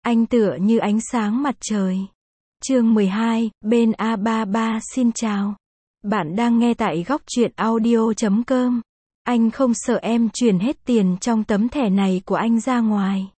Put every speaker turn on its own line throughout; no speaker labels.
Anh tựa như ánh sáng mặt trời. Chương 12, bên A33 xin chào. Bạn đang nghe tại góc truyện audio.com. Anh không sợ em chuyển hết tiền trong tấm thẻ này của anh ra ngoài.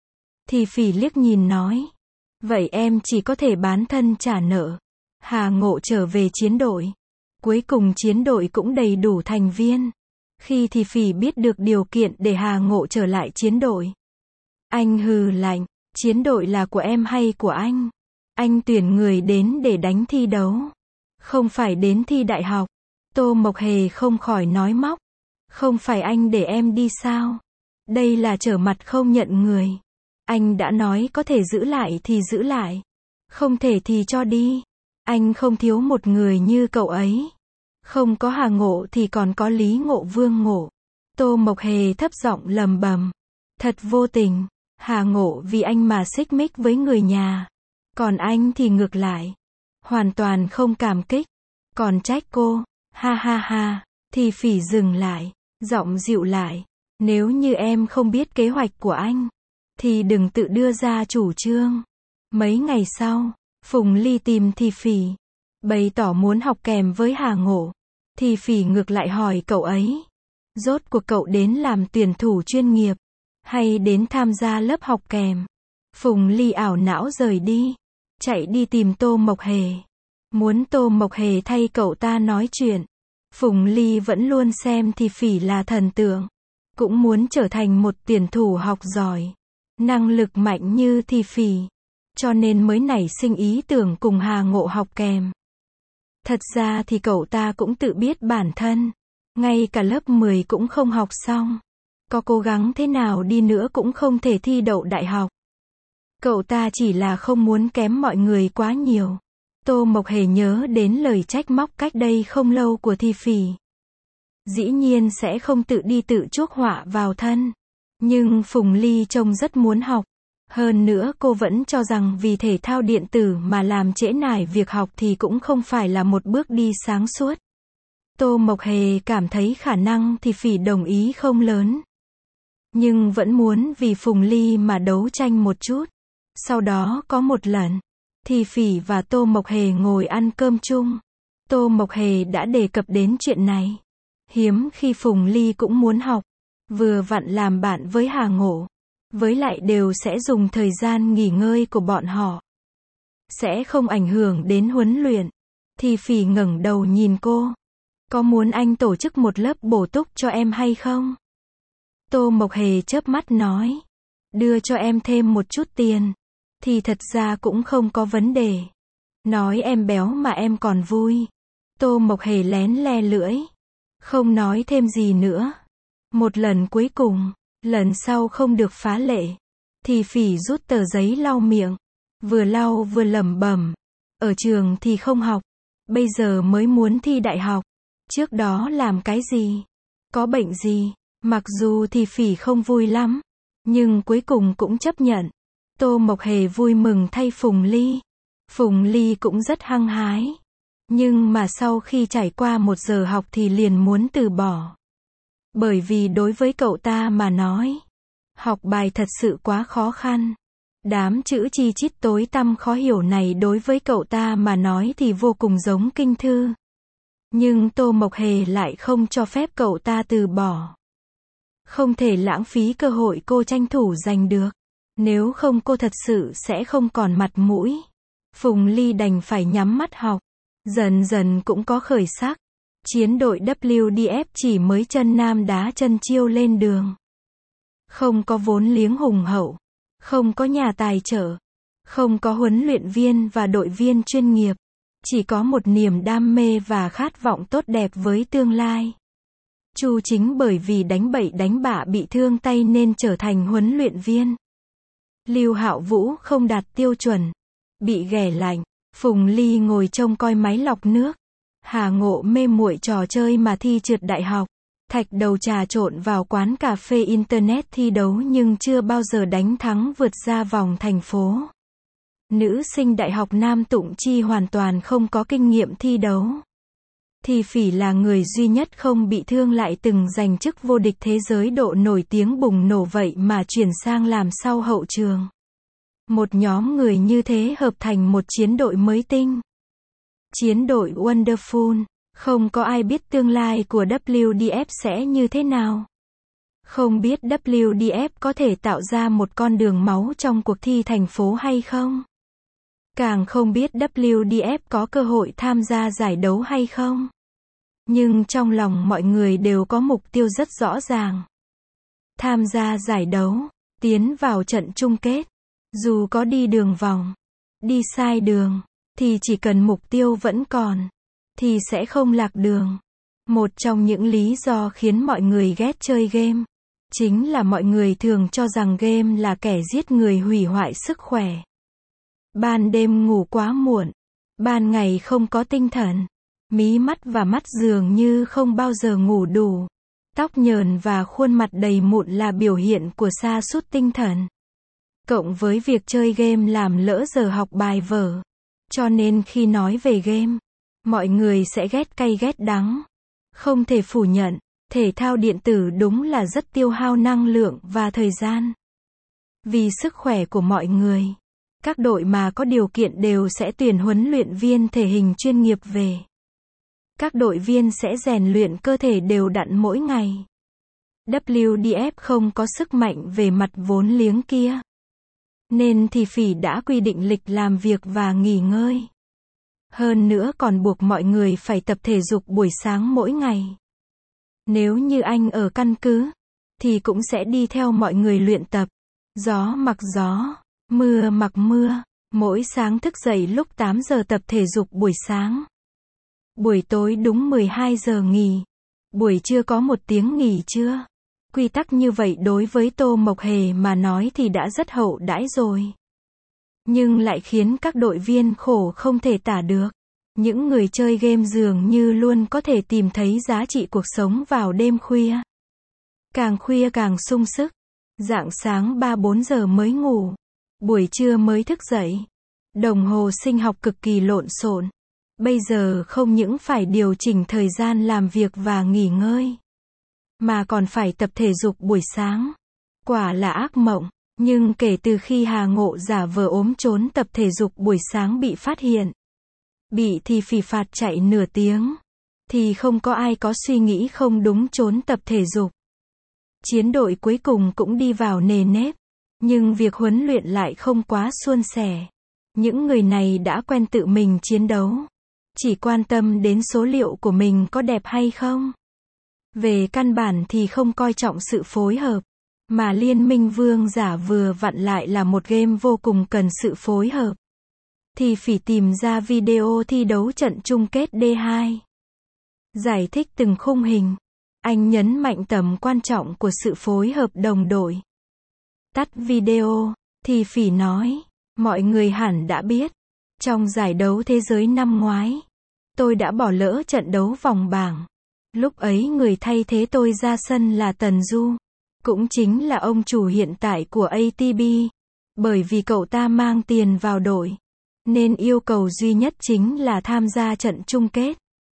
Thì Phỉ liếc nhìn nói. Vậy em chỉ có thể bán thân trả nợ. Hà Ngộ trở về chiến đội. Cuối cùng chiến đội cũng đầy đủ thành viên. Khi Thì Phỉ biết được điều kiện để Hà Ngộ trở lại chiến đội, anh hừ lạnh. Chiến đội là của em hay của anh? Anh tuyển người đến để đánh thi đấu, không phải đến thi đại học. Tô Mộc Hề không khỏi nói móc. Không phải anh để em đi sao? Đây là trở mặt không nhận người. Anh đã nói có thể giữ lại thì giữ lại, không thể thì cho đi. Anh không thiếu một người như cậu ấy. Không có Hà Ngộ thì còn có Lý Ngộ, Vương Ngộ. Tô Mộc Hề thấp giọng lầm bầm. Thật vô tình. Hà Ngộ vì anh mà xích mích với người nhà. Còn anh thì ngược lại. Hoàn toàn không cảm kích. Còn trách cô. Ha ha ha. Thì Phỉ dừng lại. Giọng dịu lại. Nếu như em không biết kế hoạch của anh, thì đừng tự đưa ra chủ trương. Mấy ngày sau, Phùng Ly tìm Thì Phỉ, bày tỏ muốn học kèm với Hà Ngộ. Thì Phỉ ngược lại hỏi cậu ấy. Rốt cuộc cậu đến làm tuyển thủ chuyên nghiệp, hay đến tham gia lớp học kèm? Phùng Ly ảo não rời đi, chạy đi tìm Tô Mộc Hề. Muốn Tô Mộc Hề thay cậu ta nói chuyện. Phùng Ly vẫn luôn xem Thì Phỉ là thần tượng, cũng muốn trở thành một tuyển thủ học giỏi, năng lực mạnh như Thì Phỉ, cho nên mới nảy sinh ý tưởng cùng Hà Ngộ học kèm. Thật ra thì cậu ta cũng tự biết bản thân, ngay cả lớp 10 cũng không học xong. Có cố gắng thế nào đi nữa cũng không thể thi đậu đại học. Cậu ta chỉ là không muốn kém mọi người quá nhiều. Tô Mộc Hề nhớ đến lời trách móc cách đây không lâu của Thì Phỉ. Dĩ nhiên sẽ không tự đi tự chuốc họa vào thân. Nhưng Phùng Ly trông rất muốn học. Hơn nữa cô vẫn cho rằng vì thể thao điện tử mà làm trễ nải việc học thì cũng không phải là một bước đi sáng suốt. Tô Mộc Hề cảm thấy khả năng Thì Phỉ đồng ý không lớn, nhưng vẫn muốn vì Phùng Ly mà đấu tranh một chút. Sau đó có một lần, Thì Phỉ và Tô Mộc Hề ngồi ăn cơm chung. Tô Mộc Hề đã đề cập đến chuyện này. Hiếm khi Phùng Ly cũng muốn học, vừa vặn làm bạn với Hà Ngộ. Với lại đều sẽ dùng thời gian nghỉ ngơi của bọn họ, sẽ không ảnh hưởng đến huấn luyện. Thì Phỉ ngẩng đầu nhìn cô. Có muốn anh tổ chức một lớp bổ túc cho em hay không? Tô Mộc Hề chớp mắt nói. Đưa cho em thêm một chút tiền thì thật ra cũng không có vấn đề. Nói em béo mà em còn vui. Tô Mộc Hề lén le lưỡi, không nói thêm gì nữa. Một lần cuối cùng, lần sau không được phá lệ. Thì Phỉ rút tờ giấy lau miệng, vừa lau vừa lẩm bẩm. Ở trường thì không học, bây giờ mới muốn thi đại học. Trước đó làm cái gì? Có bệnh gì? Mặc dù Thì Phỉ không vui lắm, nhưng cuối cùng cũng chấp nhận. Tô Mộc Hề vui mừng thay Phùng Ly. Phùng Ly cũng rất hăng hái. Nhưng mà sau khi trải qua 1 giờ học thì liền muốn từ bỏ. Bởi vì đối với cậu ta mà nói, học bài thật sự quá khó khăn. Đám chữ chi chít tối tăm khó hiểu này đối với cậu ta mà nói thì vô cùng giống kinh thư. Nhưng Tô Mộc Hề lại không cho phép cậu ta từ bỏ. Không thể lãng phí cơ hội cô tranh thủ giành được. Nếu không cô thật sự sẽ không còn mặt mũi. Phùng Ly đành phải nhắm mắt học. Dần dần cũng có khởi sắc. Chiến đội WDF chỉ mới chân nam đá chân chiêu lên đường. Không có vốn liếng hùng hậu, không có nhà tài trợ, không có huấn luyện viên và đội viên chuyên nghiệp. Chỉ có một niềm đam mê và khát vọng tốt đẹp với tương lai. Chu Chính bởi vì đánh bậy đánh bạ bị thương tay nên trở thành huấn luyện viên. Lưu Hạo Vũ không đạt tiêu chuẩn, bị ghẻ lạnh. Phùng Ly ngồi trông coi máy lọc nước. Hà Ngộ mê muội trò chơi mà thi trượt đại học. Thạch Đầu trà trộn vào quán cà phê internet thi đấu nhưng chưa bao giờ đánh thắng vượt ra vòng thành phố. Nữ sinh đại học Nam Tụng Chi hoàn toàn không có kinh nghiệm thi đấu. Thì Phỉ là người duy nhất không bị thương lại từng giành chức vô địch thế giới độ nổi tiếng bùng nổ vậy mà chuyển sang làm sau hậu trường. Một nhóm người như thế hợp thành một chiến đội mới tinh. Chiến đội Wonderful. Không có ai biết tương lai của WDF sẽ như thế nào. Không biết WDF có thể tạo ra một con đường máu trong cuộc thi thành phố hay không. Càng không biết WDF có cơ hội tham gia giải đấu hay không. Nhưng trong lòng mọi người đều có mục tiêu rất rõ ràng. Tham gia giải đấu, tiến vào trận chung kết. Dù có đi đường vòng, đi sai đường, thì chỉ cần mục tiêu vẫn còn, thì sẽ không lạc đường. Một trong những lý do khiến mọi người ghét chơi game, chính là mọi người thường cho rằng game là kẻ giết người hủy hoại sức khỏe. Ban đêm ngủ quá muộn, ban ngày không có tinh thần, mí mắt và mắt dường như không bao giờ ngủ đủ. Tóc nhờn và khuôn mặt đầy mụn là biểu hiện của sa sút tinh thần. Cộng với việc chơi game làm lỡ giờ học bài vở. Cho nên khi nói về game, mọi người sẽ ghét cay ghét đắng. Không thể phủ nhận, thể thao điện tử đúng là rất tiêu hao năng lượng và thời gian. Vì sức khỏe của mọi người, các đội mà có điều kiện đều sẽ tuyển huấn luyện viên thể hình chuyên nghiệp về. Các đội viên sẽ rèn luyện cơ thể đều đặn mỗi ngày. WDF không có sức mạnh về mặt vốn liếng kia. Nên thì phỉ đã quy định lịch làm việc và nghỉ ngơi. Hơn nữa còn buộc mọi người phải tập thể dục buổi sáng mỗi ngày. Nếu như anh ở căn cứ, thì cũng sẽ đi theo mọi người luyện tập. Gió mặc gió, mưa mặc mưa. Mỗi sáng thức dậy lúc 8 giờ tập thể dục buổi sáng. Buổi tối đúng 12 giờ nghỉ. Buổi trưa có 1 tiếng nghỉ trưa. Quy tắc như vậy đối với Tô Mộc Hề mà nói thì đã rất hậu đãi rồi. Nhưng lại khiến các đội viên khổ không thể tả được. Những người chơi game dường như luôn có thể tìm thấy giá trị cuộc sống vào đêm khuya. Càng khuya càng sung sức. Rạng sáng 3-4 giờ mới ngủ. Buổi trưa mới thức dậy. Đồng hồ sinh học cực kỳ lộn xộn. Bây giờ không những phải điều chỉnh thời gian làm việc và nghỉ ngơi, mà còn phải tập thể dục buổi sáng. Quả là ác mộng. Nhưng kể từ khi Hà Ngộ giả vờ ốm trốn tập thể dục buổi sáng bị phát hiện, bị thì phỉ phạt chạy nửa tiếng, thì không có ai có suy nghĩ không đúng trốn tập thể dục. Chiến đội cuối cùng cũng đi vào nề nếp, nhưng việc huấn luyện lại không quá suôn sẻ. Những người này đã quen tự mình chiến đấu, chỉ quan tâm đến số liệu của mình có đẹp hay không. Về căn bản thì không coi trọng sự phối hợp, mà Liên minh Vương giả vừa vặn lại là một game vô cùng cần sự phối hợp. Thì phỉ tìm ra video thi đấu trận chung kết D2. Giải thích từng khung hình. Anh nhấn mạnh tầm quan trọng của sự phối hợp đồng đội. Tắt video, thì phỉ nói, mọi người hẳn đã biết. Trong giải đấu thế giới năm ngoái, tôi đã bỏ lỡ trận đấu vòng bảng. Lúc ấy người thay thế tôi ra sân là Tần Du. Cũng chính là ông chủ hiện tại của ATB. Bởi vì cậu ta mang tiền vào đội, nên yêu cầu duy nhất chính là tham gia trận chung kết.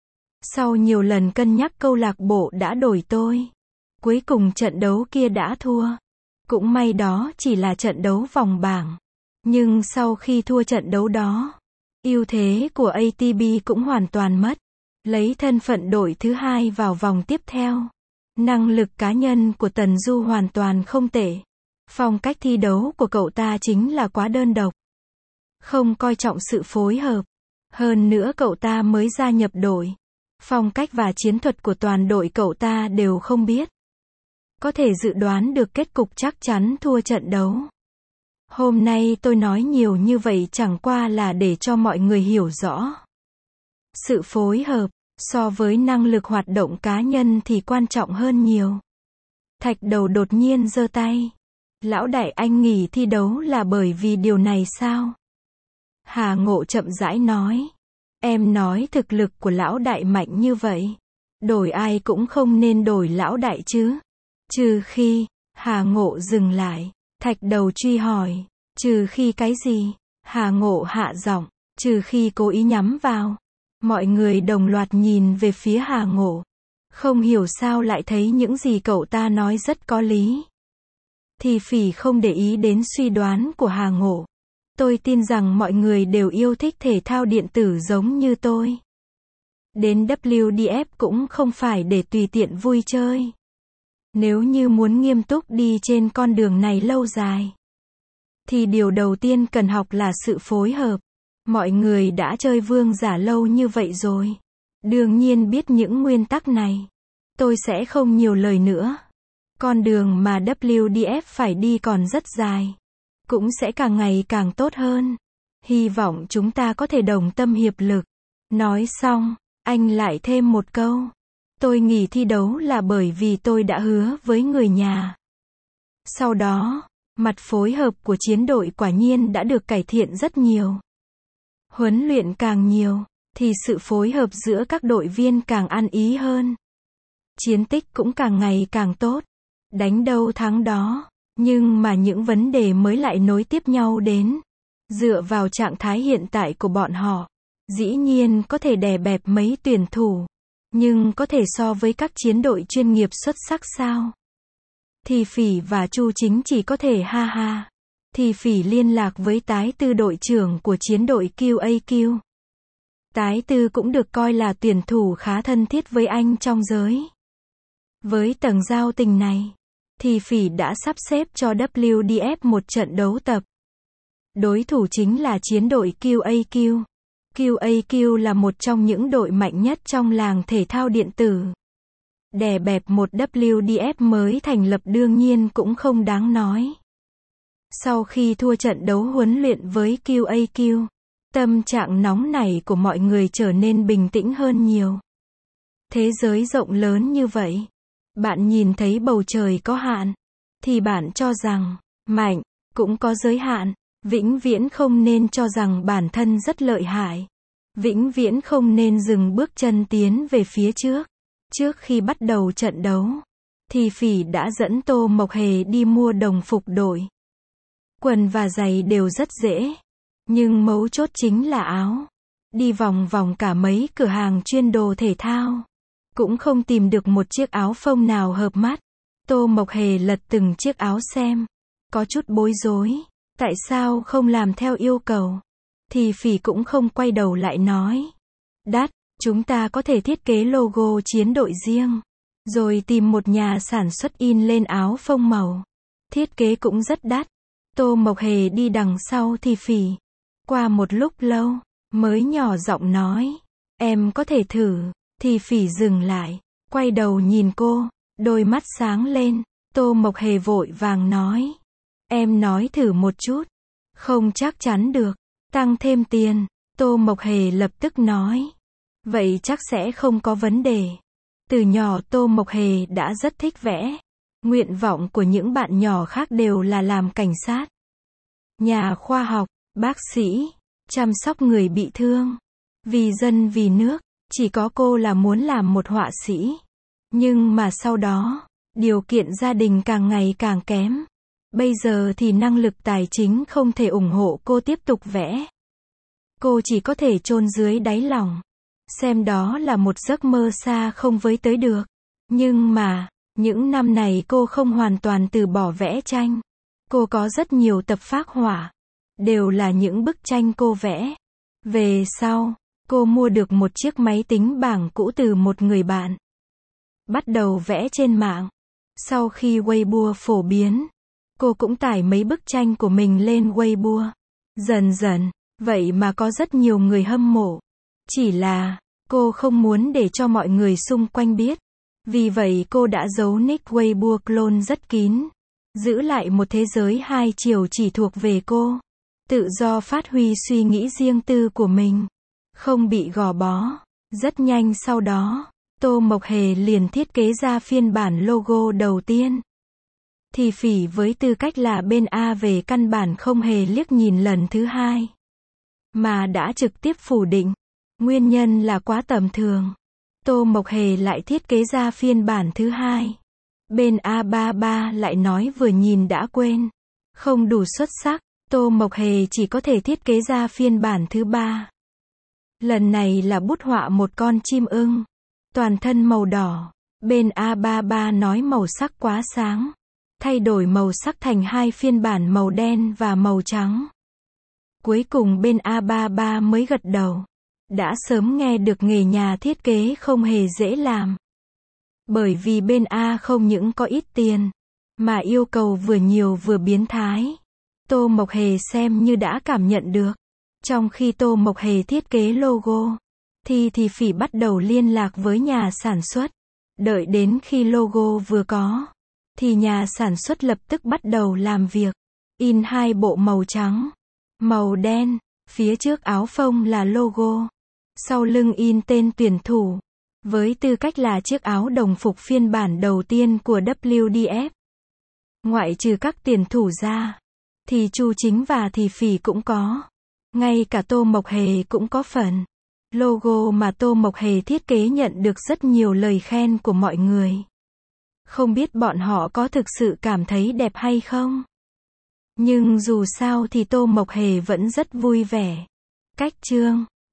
Sau nhiều lần cân nhắc câu lạc bộ đã đổi tôi. Cuối cùng trận đấu kia đã thua. Cũng may đó chỉ là trận đấu vòng bảng. Nhưng sau khi thua trận đấu đó, ưu thế của ATB cũng hoàn toàn mất. Lấy thân phận đội thứ hai vào vòng tiếp theo. Năng lực cá nhân của Tần Du hoàn toàn không tệ. Phong cách thi đấu của cậu ta chính là quá đơn độc. Không coi trọng sự phối hợp. Hơn nữa cậu ta mới gia nhập đội. Phong cách và chiến thuật của toàn đội cậu ta đều không biết. Có thể dự đoán được kết cục chắc chắn thua trận đấu. Hôm nay tôi nói nhiều như vậy chẳng qua là để cho mọi người hiểu rõ. Sự phối hợp, so với năng lực hoạt động cá nhân thì quan trọng hơn nhiều. Thạch Đầu đột nhiên giơ tay. Lão đại, anh nghỉ thi đấu là bởi vì điều này sao? Hà Ngộ chậm rãi nói. Em nói thực lực của lão đại mạnh như vậy. Đổi ai cũng không nên đổi lão đại chứ. Trừ khi, Hà Ngộ dừng lại. Thạch Đầu truy hỏi. Trừ khi cái gì? Hà Ngộ hạ giọng. Trừ khi cố ý nhắm vào. Mọi người đồng loạt nhìn về phía Hà Ngộ. Không hiểu sao lại thấy những gì cậu ta nói rất có lý. Thì phỉ không để ý đến suy đoán của Hà Ngộ. Tôi tin rằng mọi người đều yêu thích thể thao điện tử giống như tôi. Đến WDF cũng không phải để tùy tiện vui chơi. Nếu như muốn nghiêm túc đi trên con đường này lâu dài, thì điều đầu tiên cần học là sự phối hợp. Mọi người đã chơi vương giả lâu như vậy rồi, đương nhiên biết những nguyên tắc này. Tôi sẽ không nhiều lời nữa. Con đường mà WDF phải đi còn rất dài, cũng sẽ càng ngày càng tốt hơn. Hy vọng chúng ta có thể đồng tâm hiệp lực. Nói xong, anh lại thêm một câu. Tôi nghỉ thi đấu là bởi vì tôi đã hứa với người nhà. Sau đó, mặt phối hợp của chiến đội quả nhiên đã được cải thiện rất nhiều. Huấn luyện càng nhiều, thì sự phối hợp giữa các đội viên càng ăn ý hơn. Chiến tích cũng càng ngày càng tốt. Đánh đâu thắng đó. Nhưng mà những vấn đề mới lại nối tiếp nhau đến. Dựa vào trạng thái hiện tại của bọn họ, dĩ nhiên có thể đè bẹp mấy tuyển thủ. Nhưng có thể so với các chiến đội chuyên nghiệp xuất sắc sao? Thì Phỉ và Chu Chính chỉ có thể ha ha. Thì Phỉ liên lạc với Tái Tư, đội trưởng của chiến đội QAQ. Tái Tư cũng được coi là tuyển thủ khá thân thiết với anh trong giới. Với tầng giao tình này, Thì Phỉ đã sắp xếp cho WDF một trận đấu tập. Đối thủ chính là chiến đội QAQ. QAQ là một trong những đội mạnh nhất trong làng thể thao điện tử. Đè bẹp một WDF mới thành lập đương nhiên cũng không đáng nói. Sau khi thua trận đấu huấn luyện với QAQ, tâm trạng nóng nảy của mọi người trở nên bình tĩnh hơn nhiều. Thế giới rộng lớn như vậy, bạn nhìn thấy bầu trời có hạn, thì bạn cho rằng, mạnh, cũng có giới hạn. Vĩnh viễn không nên cho rằng bản thân rất lợi hại. Vĩnh viễn không nên dừng bước chân tiến về phía trước. Trước khi bắt đầu trận đấu, Thì Phỉ đã dẫn Tô Mộc Hề đi mua đồng phục đội. Quần và giày đều rất dễ. Nhưng mấu chốt chính là áo. Đi vòng vòng cả mấy cửa hàng chuyên đồ thể thao, cũng không tìm được một chiếc áo phông nào hợp mắt. Tô Mộc Hề lật từng chiếc áo xem. Có chút bối rối. Tại sao không làm theo yêu cầu? Thì Phỉ cũng không quay đầu lại nói. Đắt, chúng ta có thể thiết kế logo chiến đội riêng. Rồi tìm một nhà sản xuất in lên áo phông màu. Thiết kế cũng rất đắt. Tô Mộc Hề đi đằng sau Thì Phỉ. Qua một lúc lâu, mới nhỏ giọng nói. Em có thể thử. Thì Phỉ dừng lại, quay đầu nhìn cô, đôi mắt sáng lên. Tô Mộc Hề vội vàng nói. Em nói thử một chút. Không chắc chắn được. Tăng thêm tiền. Tô Mộc Hề lập tức nói. Vậy chắc sẽ không có vấn đề. Từ nhỏ Tô Mộc Hề đã rất thích vẽ. Nguyện vọng của những bạn nhỏ khác đều là làm cảnh sát, nhà khoa học, bác sĩ, chăm sóc người bị thương. Vì dân vì nước, chỉ có cô là muốn làm một họa sĩ. Nhưng mà sau đó, điều kiện gia đình càng ngày càng kém. Bây giờ thì năng lực tài chính không thể ủng hộ cô tiếp tục vẽ. Cô chỉ có thể chôn dưới đáy lòng. Xem đó là một giấc mơ xa không với tới được. Nhưng mà, những năm này cô không hoàn toàn từ bỏ vẽ tranh. Cô có rất nhiều tập phác họa. Đều là những bức tranh cô vẽ. Về sau, cô mua được một chiếc máy tính bảng cũ từ một người bạn. Bắt đầu vẽ trên mạng. Sau khi Weibo phổ biến, cô cũng tải mấy bức tranh của mình lên Weibo. Dần dần, vậy mà có rất nhiều người hâm mộ. Chỉ là, cô không muốn để cho mọi người xung quanh biết. Vì vậy cô đã giấu nick Weibo clone rất kín. Giữ lại một thế giới hai chiều chỉ thuộc về cô. Tự do phát huy suy nghĩ riêng tư của mình. Không bị gò bó. Rất nhanh sau đó, Tô Mộc Hề liền thiết kế ra phiên bản logo đầu tiên. Thì Phỉ với tư cách là bên A về căn bản không hề liếc nhìn lần thứ hai, mà đã trực tiếp phủ định. Nguyên nhân là quá tầm thường. Tô Mộc Hề lại thiết kế ra phiên bản thứ hai. Bên A33 lại nói vừa nhìn đã quên. Không đủ xuất sắc. Tô Mộc Hề chỉ có thể thiết kế ra phiên bản thứ ba. Lần này là bút họa một con chim ưng. Toàn thân màu đỏ. Bên A33 nói màu sắc quá sáng. Thay đổi màu sắc thành hai phiên bản màu đen và màu trắng. Cuối cùng bên A33 mới gật đầu. Đã sớm nghe được nghề nhà thiết kế không hề dễ làm. Bởi vì bên A không những có ít tiền, mà yêu cầu vừa nhiều vừa biến thái. Tô Mộc Hề xem như đã cảm nhận được. Trong khi Tô Mộc Hề thiết kế logo, thì Phỉ bắt đầu liên lạc với nhà sản xuất. Đợi đến khi logo vừa có, thì nhà sản xuất lập tức bắt đầu làm việc. In 2 bộ màu trắng, màu đen, phía trước áo phông là logo. Sau lưng in tên tuyển thủ, với tư cách là chiếc áo đồng phục phiên bản đầu tiên của WDF. Ngoại trừ các tuyển thủ ra, thì Chu Chính và Phỉ cũng có. Ngay cả Tô Mộc Hề cũng có phần. Logo mà Tô Mộc Hề thiết kế nhận được rất nhiều lời khen của mọi người. Không biết bọn họ có thực sự cảm thấy đẹp hay không? Nhưng dù sao thì Tô Mộc Hề vẫn rất vui vẻ. Cách chương